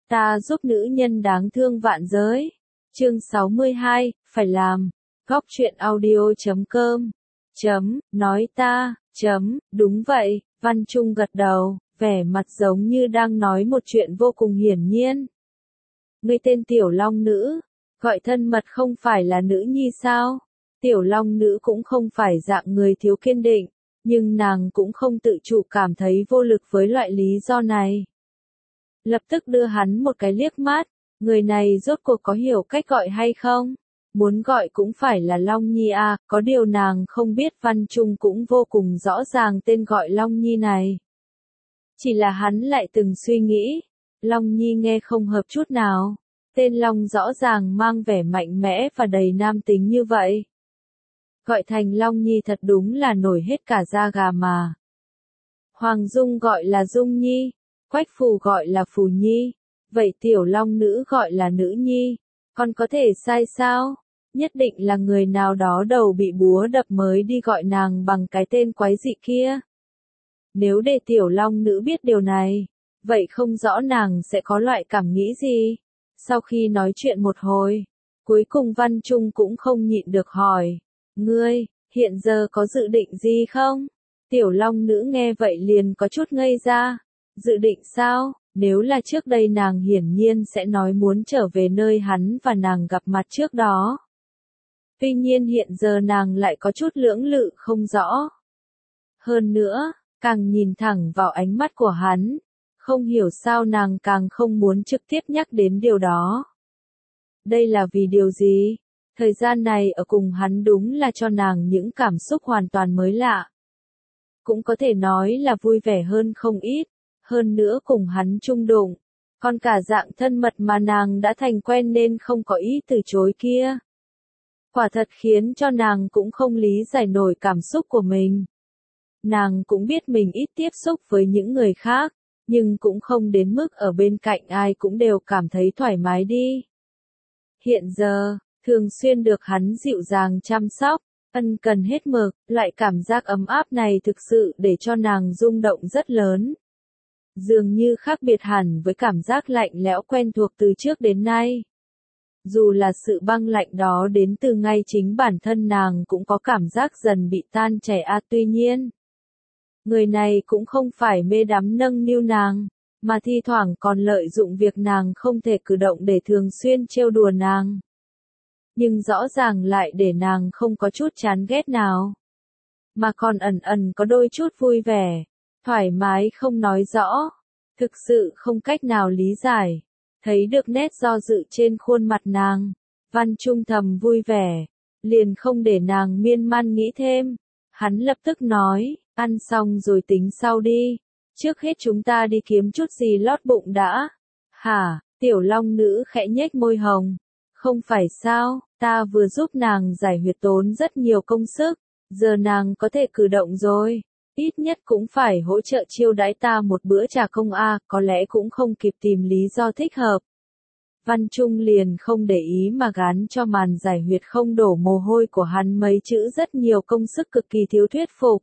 Ta giúp nữ nhân đáng thương vạn giới. Chương 62, phải làm. Góc truyện audio.com. Nói ta. Đúng vậy, Văn Trung gật đầu, vẻ mặt giống như đang nói một chuyện vô cùng hiển nhiên. Ngươi tên Tiểu Long Nữ, gọi thân mật không phải là nữ nhi sao? Tiểu Long Nữ cũng không phải dạng người thiếu kiên định, nhưng nàng cũng không tự chủ cảm thấy vô lực với loại lý do này. Lập tức đưa hắn một cái liếc mắt, người này rốt cuộc có hiểu cách gọi hay không? Muốn gọi cũng phải là Long Nhi à, có điều nàng không biết Văn Trung cũng vô cùng rõ ràng tên gọi Long Nhi này. Chỉ là hắn lại từng suy nghĩ, Long Nhi nghe không hợp chút nào, tên Long rõ ràng mang vẻ mạnh mẽ và đầy nam tính như vậy. Gọi thành Long Nhi thật đúng là nổi hết cả da gà mà. Hoàng Dung gọi là Dung Nhi, Quách Phù gọi là Phù Nhi, vậy Tiểu Long Nữ gọi là Nữ Nhi, còn có thể sai sao? Nhất định là người nào đó đầu bị búa đập mới đi gọi nàng bằng cái tên quái dị kia. Nếu để Tiểu Long Nữ biết điều này, vậy không rõ nàng sẽ có loại cảm nghĩ gì. Sau khi nói chuyện một hồi, cuối cùng Văn Trung cũng không nhịn được hỏi, ngươi, hiện giờ có dự định gì không? Tiểu Long Nữ nghe vậy liền có chút ngây ra. Dự định sao? Nếu là trước đây nàng hiển nhiên sẽ nói muốn trở về nơi hắn và nàng gặp mặt trước đó. Tuy nhiên hiện giờ nàng lại có chút lưỡng lự không rõ. Hơn nữa, càng nhìn thẳng vào ánh mắt của hắn, không hiểu sao nàng càng không muốn trực tiếp nhắc đến điều đó. Đây là vì điều gì? Thời gian này ở cùng hắn đúng là cho nàng những cảm xúc hoàn toàn mới lạ. Cũng có thể nói là vui vẻ hơn không ít, hơn nữa cùng hắn chung đụng, còn cả dạng thân mật mà nàng đã thành quen nên không có ý từ chối kia. Quả thật khiến cho nàng cũng không lý giải nổi cảm xúc của mình. Nàng cũng biết mình ít tiếp xúc với những người khác, nhưng cũng không đến mức ở bên cạnh ai cũng đều cảm thấy thoải mái đi. Hiện giờ, thường xuyên được hắn dịu dàng chăm sóc, ân cần hết mực, loại cảm giác ấm áp này thực sự để cho nàng rung động rất lớn. Dường như khác biệt hẳn với cảm giác lạnh lẽo quen thuộc từ trước đến nay. Dù là sự băng lạnh đó đến từ ngay chính bản thân nàng cũng có cảm giác dần bị tan chảy tuy nhiên. Người này cũng không phải mê đắm nâng niu nàng, mà thi thoảng còn lợi dụng việc nàng không thể cử động để thường xuyên trêu đùa nàng. Nhưng rõ ràng lại để nàng không có chút chán ghét nào. Mà còn ẩn ẩn có đôi chút vui vẻ, thoải mái không nói rõ. Thực sự không cách nào lý giải. Thấy được nét do dự trên khuôn mặt nàng, Văn Trung thầm vui vẻ, liền không để nàng miên man nghĩ thêm. Hắn lập tức nói, ăn xong rồi tính sau đi, trước hết chúng ta đi kiếm chút gì lót bụng đã. Hả? Tiểu Long Nữ khẽ nhếch môi hồng. Không phải sao, ta vừa giúp nàng giải huyệt tốn rất nhiều công sức, giờ nàng có thể cử động rồi. Ít nhất cũng phải hỗ trợ chiêu đãi ta một bữa trà công có lẽ cũng không kịp tìm lý do thích hợp. Văn Trung liền không để ý mà gán cho màn giải huyệt không đổ mồ hôi của hắn mấy chữ rất nhiều công sức cực kỳ thiếu thuyết phục.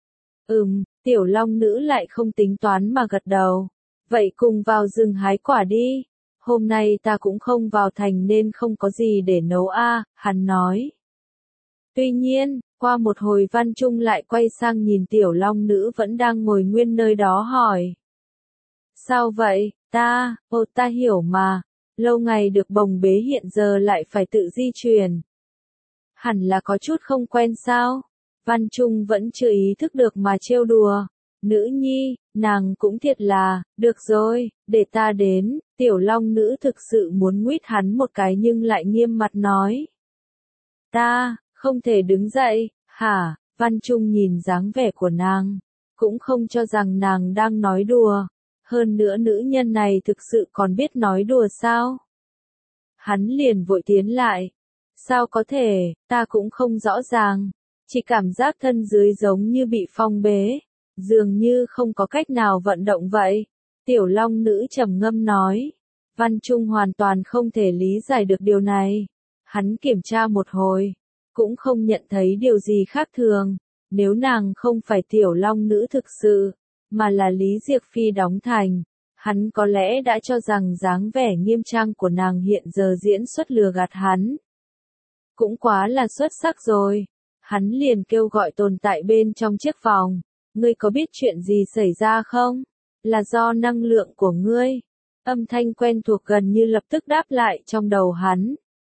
Tiểu Long Nữ lại không tính toán mà gật đầu. Vậy cùng vào rừng hái quả đi. Hôm nay ta cũng không vào thành nên không có gì để nấu hắn nói. Tuy nhiên, qua một hồi Văn Trung lại quay sang nhìn Tiểu Long Nữ vẫn đang ngồi nguyên nơi đó hỏi. Sao vậy, ta hiểu mà, lâu ngày được bồng bế hiện giờ lại phải tự di chuyển. Hẳn là có chút không quen sao? Văn Trung vẫn chưa ý thức được mà trêu đùa. Nữ nhi, nàng cũng thiệt là, được rồi, để ta đến. Tiểu Long Nữ thực sự muốn nguýt hắn một cái nhưng lại nghiêm mặt nói. Ta, không thể đứng dậy, hả? Văn Trung nhìn dáng vẻ của nàng, cũng không cho rằng nàng đang nói đùa. Hơn nữa nữ nhân này thực sự còn biết nói đùa sao? Hắn liền vội tiến lại. Sao có thể, ta cũng không rõ ràng. Chỉ cảm giác thân dưới giống như bị phong bế. Dường như không có cách nào vận động vậy. Tiểu Long Nữ trầm ngâm nói. Văn Trung hoàn toàn không thể lý giải được điều này. Hắn kiểm tra một hồi, cũng không nhận thấy điều gì khác thường. Nếu nàng không phải Tiểu Long Nữ thực sự, mà là Lý Diệc Phi đóng thành, Hắn có lẽ đã cho rằng dáng vẻ nghiêm trang của nàng hiện giờ diễn xuất lừa gạt hắn. Cũng quá là xuất sắc rồi. Hắn liền kêu gọi tồn tại bên trong chiếc vòng. Ngươi có biết chuyện gì xảy ra không? Là do năng lượng của ngươi. Âm thanh quen thuộc gần như lập tức đáp lại trong đầu hắn.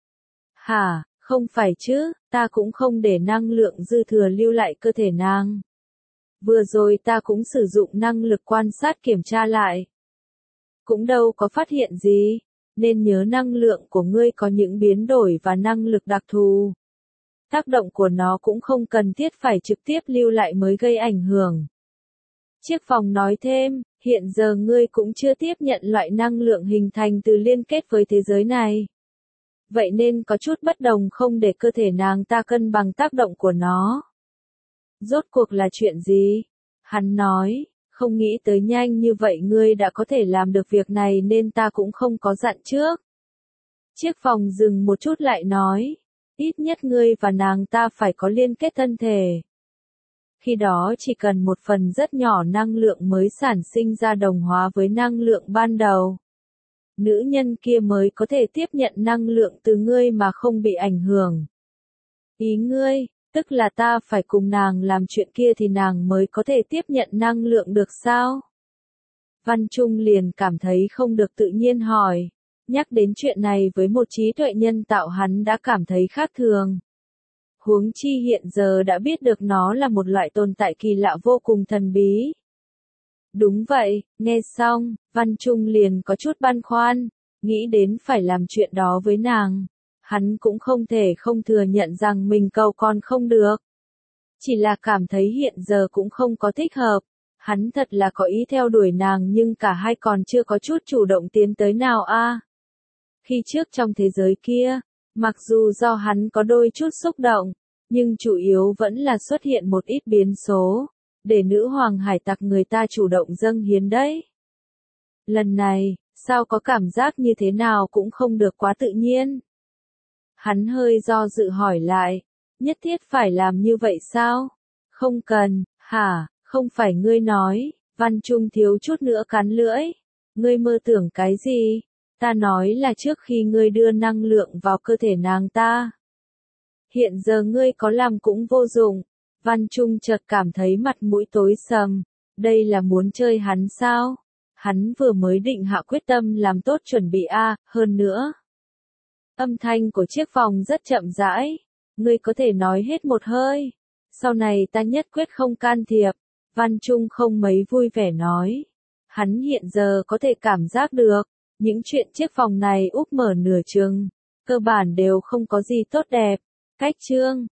Hả, không phải chứ, ta cũng không để năng lượng dư thừa lưu lại cơ thể nàng. Vừa rồi ta cũng sử dụng năng lực quan sát kiểm tra lại. Cũng đâu có phát hiện gì, nên nhớ năng lượng của ngươi có những biến đổi và năng lực đặc thù. Tác động của nó cũng không cần thiết phải trực tiếp lưu lại mới gây ảnh hưởng. Chiếc vòng nói thêm, hiện giờ ngươi cũng chưa tiếp nhận loại năng lượng hình thành từ liên kết với thế giới này. Vậy nên có chút bất đồng không để cơ thể nàng ta cân bằng tác động của nó. Rốt cuộc là chuyện gì? Hắn nói, không nghĩ tới nhanh như vậy ngươi đã có thể làm được việc này nên ta cũng không có dặn trước. Chiếc vòng dừng một chút lại nói, ít nhất ngươi và nàng ta phải có liên kết thân thể. Khi đó chỉ cần một phần rất nhỏ năng lượng mới sản sinh ra đồng hóa với năng lượng ban đầu. Nữ nhân kia mới có thể tiếp nhận năng lượng từ ngươi mà không bị ảnh hưởng. Ý ngươi, tức là ta phải cùng nàng làm chuyện kia thì nàng mới có thể tiếp nhận năng lượng được sao? Văn Trung liền cảm thấy không được tự nhiên hỏi. Nhắc đến chuyện này với một trí tuệ nhân tạo hắn đã cảm thấy khác thường. Huống chi hiện giờ đã biết được nó là một loại tồn tại kỳ lạ vô cùng thần bí. Đúng vậy, nghe xong, Văn Trung liền có chút băn khoăn, nghĩ đến phải làm chuyện đó với nàng. Hắn cũng không thể không thừa nhận rằng mình cầu con không được. Chỉ là cảm thấy hiện giờ cũng không có thích hợp. Hắn thật là có ý theo đuổi nàng nhưng cả hai còn chưa có chút chủ động tiến tới nào a. Khi trước trong thế giới kia, mặc dù do hắn có đôi chút xúc động, nhưng chủ yếu vẫn là xuất hiện một ít biến số, để nữ hoàng hải tặc người ta chủ động dâng hiến đấy. Lần này, sao có cảm giác như thế nào cũng không được quá tự nhiên. Hắn hơi do dự hỏi lại, nhất thiết phải làm như vậy sao? Không cần, hả, không phải ngươi nói, Văn Trung thiếu chút nữa cắn lưỡi. Ngươi mơ tưởng cái gì? Ta nói là trước khi ngươi đưa năng lượng vào cơ thể nàng ta. Hiện giờ ngươi có làm cũng vô dụng. Văn Trung chợt cảm thấy mặt mũi tối sầm. Đây là muốn chơi hắn sao? Hắn vừa mới định hạ quyết tâm làm tốt chuẩn bị hơn nữa. Âm thanh của chiếc vòng rất chậm rãi. Ngươi có thể nói hết một hơi. Sau này ta nhất quyết không can thiệp. Văn Trung không mấy vui vẻ nói. Hắn hiện giờ có thể cảm giác được. Những chuyện chiếc vòng này úp mở nửa chừng. Cơ bản đều không có gì tốt đẹp. Cách chương